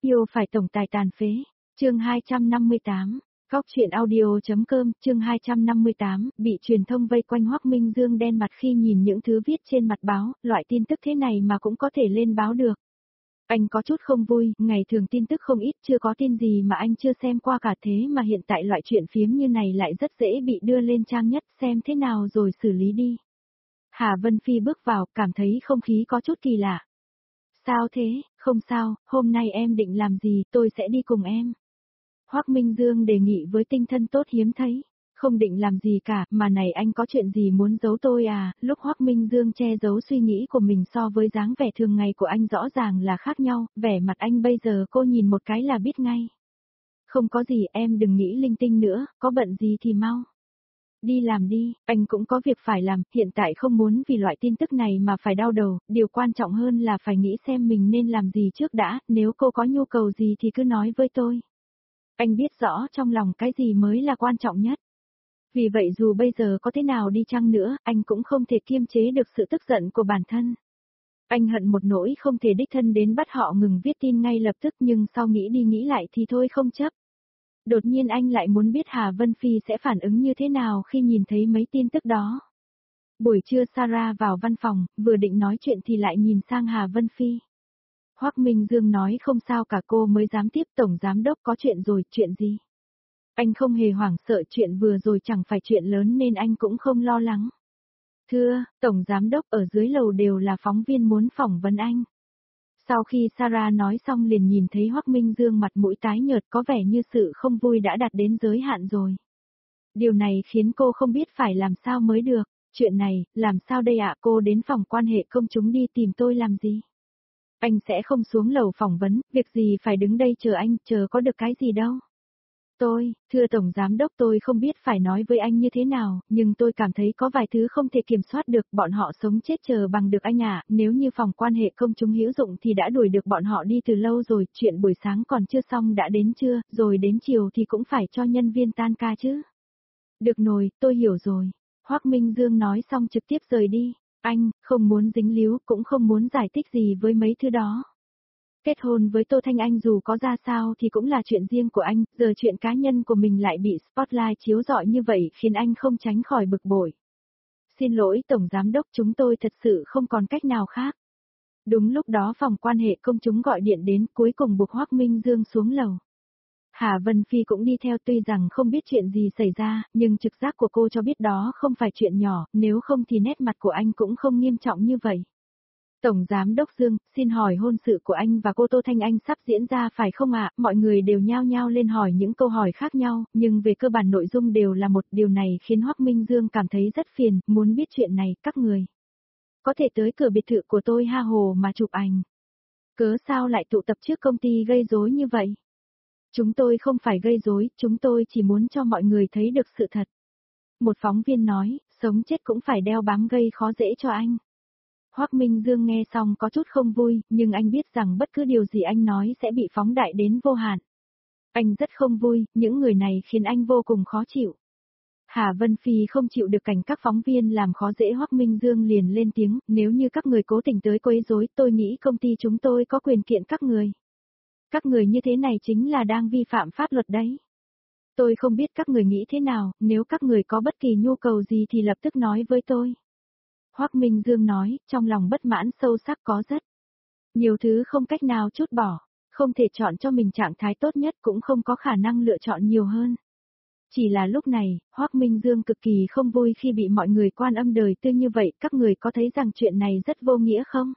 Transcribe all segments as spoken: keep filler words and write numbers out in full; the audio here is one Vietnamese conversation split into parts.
Yêu phải tổng tài tàn phế. Chương hai trăm năm mươi tám. Góc truyện audio.com, chương hai trăm năm mươi tám, bị truyền thông vây quanh Hoắc Minh Dương đen mặt khi nhìn những thứ viết trên mặt báo, loại tin tức thế này mà cũng có thể lên báo được. Anh có chút không vui, ngày thường tin tức không ít, chưa có tin gì mà anh chưa xem qua cả thế mà hiện tại loại chuyện phiếm như này lại rất dễ bị đưa lên trang nhất, xem thế nào rồi xử lý đi. Hà Vân Phi bước vào, cảm thấy không khí có chút kỳ lạ. Sao thế, không sao, hôm nay em định làm gì, tôi sẽ đi cùng em. Hoắc Minh Dương đề nghị với tinh thần tốt hiếm thấy. Không định làm gì cả, mà này anh có chuyện gì muốn giấu tôi à, lúc Hoắc Minh Dương che giấu suy nghĩ của mình so với dáng vẻ thường ngày của anh rõ ràng là khác nhau, vẻ mặt anh bây giờ cô nhìn một cái là biết ngay. Không có gì, em đừng nghĩ linh tinh nữa, có bận gì thì mau. Đi làm đi, anh cũng có việc phải làm, hiện tại không muốn vì loại tin tức này mà phải đau đầu, điều quan trọng hơn là phải nghĩ xem mình nên làm gì trước đã, nếu cô có nhu cầu gì thì cứ nói với tôi. Anh biết rõ trong lòng cái gì mới là quan trọng nhất. Vì vậy dù bây giờ có thế nào đi chăng nữa, anh cũng không thể kiềm chế được sự tức giận của bản thân. Anh hận một nỗi không thể đích thân đến bắt họ ngừng viết tin ngay lập tức, nhưng sau nghĩ đi nghĩ lại thì thôi không chấp. Đột nhiên anh lại muốn biết Hà Vân Phi sẽ phản ứng như thế nào khi nhìn thấy mấy tin tức đó. Buổi trưa Sarah vào văn phòng, vừa định nói chuyện thì lại nhìn sang Hà Vân Phi. Hoắc Minh Dương nói không sao cả, cô mới dám tiếp. Tổng giám đốc có chuyện rồi, chuyện gì? Anh không hề hoảng sợ, chuyện vừa rồi chẳng phải chuyện lớn nên anh cũng không lo lắng. Thưa, Tổng giám đốc, ở dưới lầu đều là phóng viên muốn phỏng vấn anh. Sau khi Sarah nói xong liền nhìn thấy Hoắc Minh Dương mặt mũi tái nhợt, có vẻ như sự không vui đã đạt đến giới hạn rồi. Điều này khiến cô không biết phải làm sao mới được. Chuyện này, làm sao đây ạ? Cô đến phòng quan hệ công chúng đi tìm tôi làm gì? Anh sẽ không xuống lầu phỏng vấn, việc gì phải đứng đây chờ anh, chờ có được cái gì đâu. Tôi, thưa Tổng Giám Đốc, tôi không biết phải nói với anh như thế nào, nhưng tôi cảm thấy có vài thứ không thể kiểm soát được, bọn họ sống chết chờ bằng được anh ạ, nếu như phòng quan hệ công chúng hữu dụng thì đã đuổi được bọn họ đi từ lâu rồi, chuyện buổi sáng còn chưa xong đã đến trưa, rồi đến chiều thì cũng phải cho nhân viên tan ca chứ. Được rồi, tôi hiểu rồi. Hoắc Minh Dương nói xong trực tiếp rời đi, anh, không muốn dính líu, cũng không muốn giải thích gì với mấy thứ đó. Kết hôn với Tô Thanh Anh dù có ra sao thì cũng là chuyện riêng của anh, giờ chuyện cá nhân của mình lại bị spotlight chiếu rọi như vậy khiến anh không tránh khỏi bực bội. Xin lỗi Tổng Giám Đốc, chúng tôi thật sự không còn cách nào khác. Đúng lúc đó phòng quan hệ công chúng gọi điện đến, cuối cùng buộc Hoắc Minh Dương xuống lầu. Hà Vân Phi cũng đi theo, tuy rằng không biết chuyện gì xảy ra, nhưng trực giác của cô cho biết đó không phải chuyện nhỏ, nếu không thì nét mặt của anh cũng không nghiêm trọng như vậy. Tổng Giám Đốc Dương, xin hỏi hôn sự của anh và cô Tô Thanh Anh sắp diễn ra phải không ạ? Mọi người đều nhao nhao lên hỏi những câu hỏi khác nhau, nhưng về cơ bản nội dung đều là một. Điều này khiến Hoắc Minh Dương cảm thấy rất phiền, muốn biết chuyện này, các người có thể tới cửa biệt thự của tôi ha hồ mà chụp ảnh. Cớ sao lại tụ tập trước công ty gây rối như vậy? Chúng tôi không phải gây rối, chúng tôi chỉ muốn cho mọi người thấy được sự thật. Một phóng viên nói, sống chết cũng phải đeo bám gây khó dễ cho anh. Hoắc Minh Dương nghe xong có chút không vui, nhưng anh biết rằng bất cứ điều gì anh nói sẽ bị phóng đại đến vô hạn. Anh rất không vui, những người này khiến anh vô cùng khó chịu. Hà Vân Phi không chịu được cảnh các phóng viên làm khó dễ Hoắc Minh Dương liền lên tiếng, nếu như các người cố tình tới quấy rối, tôi nghĩ công ty chúng tôi có quyền kiện các người. Các người như thế này chính là đang vi phạm pháp luật đấy. Tôi không biết các người nghĩ thế nào, nếu các người có bất kỳ nhu cầu gì thì lập tức nói với tôi. Hoắc Minh Dương nói, trong lòng bất mãn sâu sắc, có rất nhiều thứ không cách nào trút bỏ, không thể chọn cho mình trạng thái tốt nhất, cũng không có khả năng lựa chọn nhiều hơn. Chỉ là lúc này, Hoắc Minh Dương cực kỳ không vui khi bị mọi người quan âm đời tư như vậy, các người có thấy rằng chuyện này rất vô nghĩa không?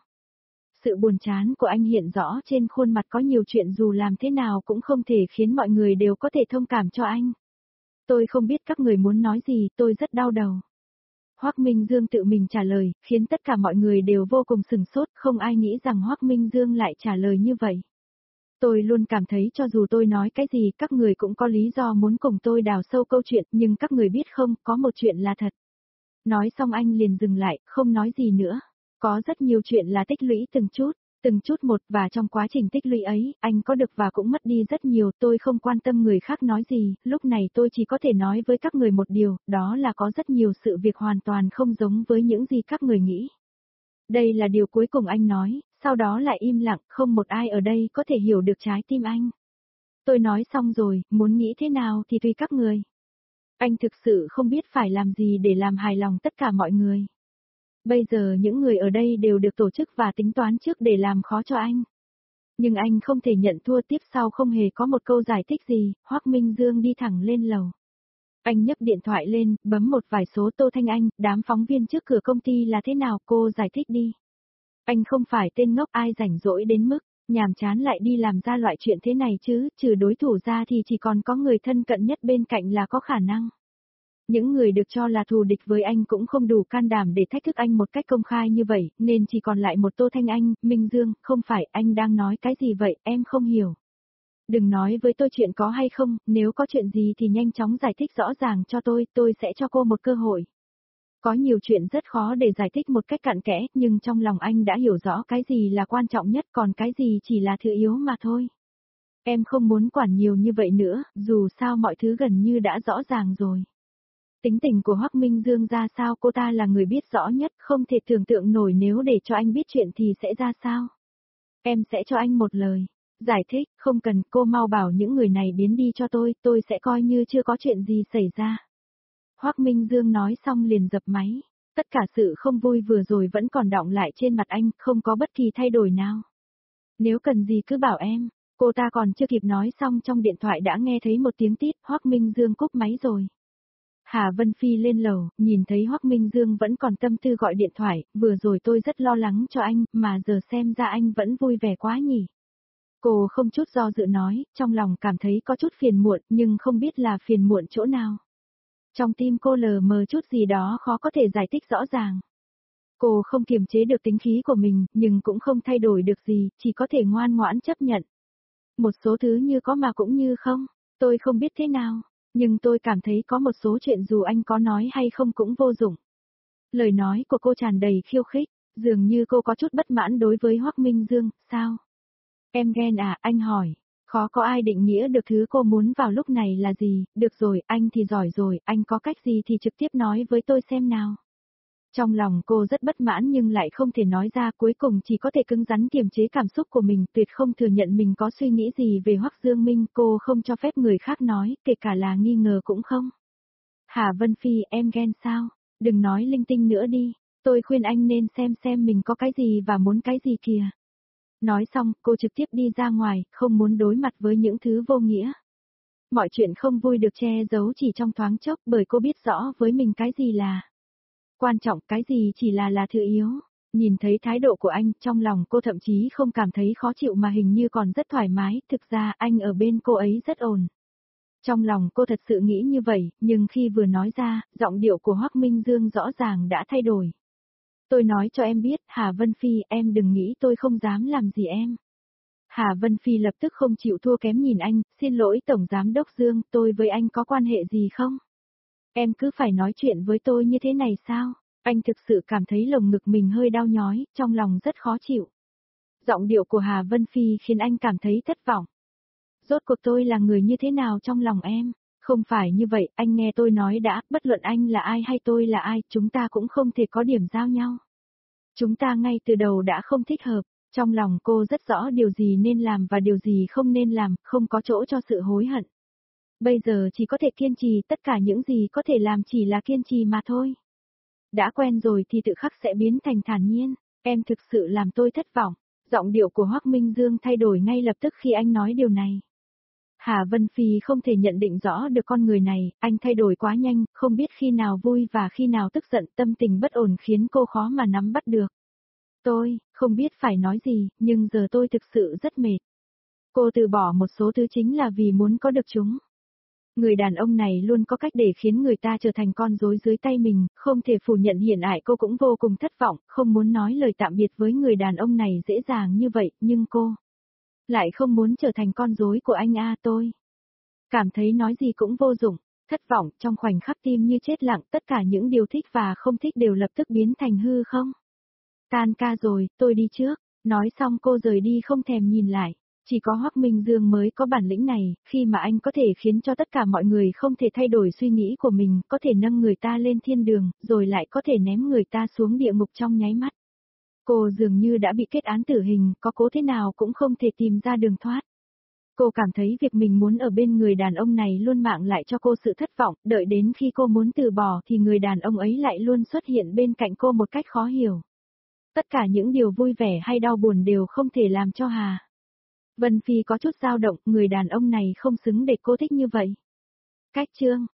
Sự buồn chán của anh hiện rõ trên khuôn mặt, có nhiều chuyện dù làm thế nào cũng không thể khiến mọi người đều có thể thông cảm cho anh. Tôi không biết các người muốn nói gì, tôi rất đau đầu. Hoắc Minh Dương tự mình trả lời, khiến tất cả mọi người đều vô cùng sửng sốt, không ai nghĩ rằng Hoắc Minh Dương lại trả lời như vậy. Tôi luôn cảm thấy cho dù tôi nói cái gì các người cũng có lý do muốn cùng tôi đào sâu câu chuyện, nhưng các người biết không, có một chuyện là thật. Nói xong anh liền dừng lại, không nói gì nữa. Có rất nhiều chuyện là tích lũy từng chút, từng chút một, và trong quá trình tích lũy ấy, anh có được và cũng mất đi rất nhiều. Tôi không quan tâm người khác nói gì, lúc này tôi chỉ có thể nói với các người một điều, đó là có rất nhiều sự việc hoàn toàn không giống với những gì các người nghĩ. Đây là điều cuối cùng anh nói, Sau đó lại im lặng, không một ai ở đây có thể hiểu được trái tim anh. Tôi nói xong rồi, muốn nghĩ thế nào thì tùy các người. Anh thực sự không biết phải làm gì để làm hài lòng tất cả mọi người. Bây giờ những người ở đây đều được tổ chức và tính toán trước để làm khó cho anh. Nhưng anh không thể nhận thua, tiếp sau không hề có một câu giải thích gì, Hoắc Minh Dương đi thẳng lên lầu. Anh nhấc điện thoại lên, bấm một vài số. Tô Thanh Anh, đám phóng viên trước cửa công ty là thế nào, cô giải thích đi. Anh không phải tên ngốc, ai rảnh rỗi đến mức nhàm chán lại đi làm ra loại chuyện thế này chứ, trừ đối thủ ra thì chỉ còn có người thân cận nhất bên cạnh là có khả năng. Những người được cho là thù địch với anh cũng không đủ can đảm để thách thức anh một cách công khai như vậy, nên chỉ còn lại một Tô Thanh Anh. Minh Dương, không phải, anh đang nói cái gì vậy, em không hiểu. Đừng nói với tôi chuyện có hay không, nếu có chuyện gì thì nhanh chóng giải thích rõ ràng cho tôi, tôi sẽ cho cô một cơ hội. Có nhiều chuyện rất khó để giải thích một cách cặn kẽ, nhưng trong lòng anh đã hiểu rõ cái gì là quan trọng nhất, còn cái gì chỉ là thứ yếu mà thôi. Em không muốn quản nhiều như vậy nữa, dù sao mọi thứ gần như đã rõ ràng rồi. Tính tình của Hoắc Minh Dương ra sao, cô ta là người biết rõ nhất, không thể tưởng tượng nổi nếu để cho anh biết chuyện thì sẽ ra sao. Em sẽ cho anh một lời giải thích, không cần, cô mau bảo những người này biến đi cho tôi, tôi sẽ coi như chưa có chuyện gì xảy ra. Hoắc Minh Dương nói xong liền dập máy. Tất cả sự không vui vừa rồi vẫn còn đọng lại trên mặt anh, không có bất kỳ thay đổi nào. Nếu cần gì cứ bảo em. Cô ta còn chưa kịp nói xong trong điện thoại đã nghe thấy một tiếng tít, Hoắc Minh Dương cúp máy rồi. Hà Vân Phi lên lầu, nhìn thấy Hoắc Minh Dương vẫn còn tâm tư gọi điện thoại, vừa rồi tôi rất lo lắng cho anh, mà giờ xem ra anh vẫn vui vẻ quá nhỉ. Cô không chút do dự nói, trong lòng cảm thấy có chút phiền muộn, nhưng không biết là phiền muộn chỗ nào. Trong tim cô lờ mờ chút gì đó khó có thể giải thích rõ ràng. Cô không kiềm chế được tính khí của mình, nhưng cũng không thay đổi được gì, chỉ có thể ngoan ngoãn chấp nhận. Một số thứ như có mà cũng như không, tôi không biết thế nào, nhưng tôi cảm thấy có một số chuyện dù anh có nói hay không cũng vô dụng. Lời nói của cô tràn đầy khiêu khích, dường như cô có chút bất mãn đối với Hoắc Minh Dương, sao? Em ghen à, anh hỏi. Khó có ai định nghĩa được thứ cô muốn vào lúc này là gì, được rồi, anh thì giỏi rồi, anh có cách gì thì trực tiếp nói với tôi xem nào. Trong lòng cô rất bất mãn nhưng lại không thể nói ra, cuối cùng chỉ có thể cứng rắn kiềm chế cảm xúc của mình, tuyệt không thừa nhận mình có suy nghĩ gì về Hoắc Dương Minh, cô không cho phép người khác nói, kể cả là nghi ngờ cũng không. Hà Vân Phi, em ghen sao? Đừng nói linh tinh nữa đi, tôi khuyên anh nên xem xem mình có cái gì và muốn cái gì kìa. Nói xong, cô trực tiếp đi ra ngoài, không muốn đối mặt với những thứ vô nghĩa. Mọi chuyện không vui được che giấu chỉ trong thoáng chốc bởi cô biết rõ với mình cái gì là quan trọng, cái gì chỉ là là thứ yếu. Nhìn thấy thái độ của anh, trong lòng cô thậm chí không cảm thấy khó chịu mà hình như còn rất thoải mái, thực ra anh ở bên cô ấy rất ổn. Trong lòng cô thật sự nghĩ như vậy, nhưng khi vừa nói ra, giọng điệu của Hoắc Minh Dương rõ ràng đã thay đổi. Tôi nói cho em biết, Hà Vân Phi, em đừng nghĩ tôi không dám làm gì em. Hà Vân Phi lập tức không chịu thua kém nhìn anh, xin lỗi Tổng Giám Đốc Dương, tôi với anh có quan hệ gì không? Em cứ phải nói chuyện với tôi như thế này sao? Anh thực sự cảm thấy lồng ngực mình hơi đau nhói, trong lòng rất khó chịu. Giọng điệu của Hà Vân Phi khiến anh cảm thấy thất vọng. Rốt cuộc tôi là người như thế nào trong lòng em? Không phải như vậy, anh nghe tôi nói đã, bất luận anh là ai hay tôi là ai, chúng ta cũng không thể có điểm giao nhau. Chúng ta ngay từ đầu đã không thích hợp, trong lòng cô rất rõ điều gì nên làm và điều gì không nên làm, không có chỗ cho sự hối hận. Bây giờ chỉ có thể kiên trì, tất cả những gì có thể làm chỉ là kiên trì mà thôi. Đã quen rồi thì tự khắc sẽ biến thành thản nhiên, em thực sự làm tôi thất vọng. Giọng điệu của Hoắc Minh Dương thay đổi ngay lập tức khi anh nói điều này. Hà Vân Phi không thể nhận định rõ được con người này, anh thay đổi quá nhanh, không biết khi nào vui và khi nào tức giận, tâm tình bất ổn khiến cô khó mà nắm bắt được. Tôi, không biết phải nói gì, nhưng giờ tôi thực sự rất mệt. Cô từ bỏ một số thứ chính là vì muốn có được chúng. Người đàn ông này luôn có cách để khiến người ta trở thành con rối dưới tay mình, không thể phủ nhận hiện tại cô cũng vô cùng thất vọng, không muốn nói lời tạm biệt với người đàn ông này dễ dàng như vậy, nhưng cô lại không muốn trở thành con rối của anh a tôi. Cảm thấy nói gì cũng vô dụng, thất vọng, trong khoảnh khắc tim như chết lặng, tất cả những điều thích và không thích đều lập tức biến thành hư không. Tan ca rồi, tôi đi trước, nói xong cô rời đi không thèm nhìn lại. Chỉ có Hoắc Minh Dương mới có bản lĩnh này, khi mà anh có thể khiến cho tất cả mọi người không thể thay đổi suy nghĩ của mình, có thể nâng người ta lên thiên đường, rồi lại có thể ném người ta xuống địa ngục trong nháy mắt. Cô dường như đã bị kết án tử hình, có cố thế nào cũng không thể tìm ra đường thoát. Cô cảm thấy việc mình muốn ở bên người đàn ông này luôn mang lại cho cô sự thất vọng, đợi đến khi cô muốn từ bỏ thì người đàn ông ấy lại luôn xuất hiện bên cạnh cô một cách khó hiểu. Tất cả những điều vui vẻ hay đau buồn đều không thể làm cho Hà Vân Phi có chút dao động, người đàn ông này không xứng để cô thích như vậy. Cách chương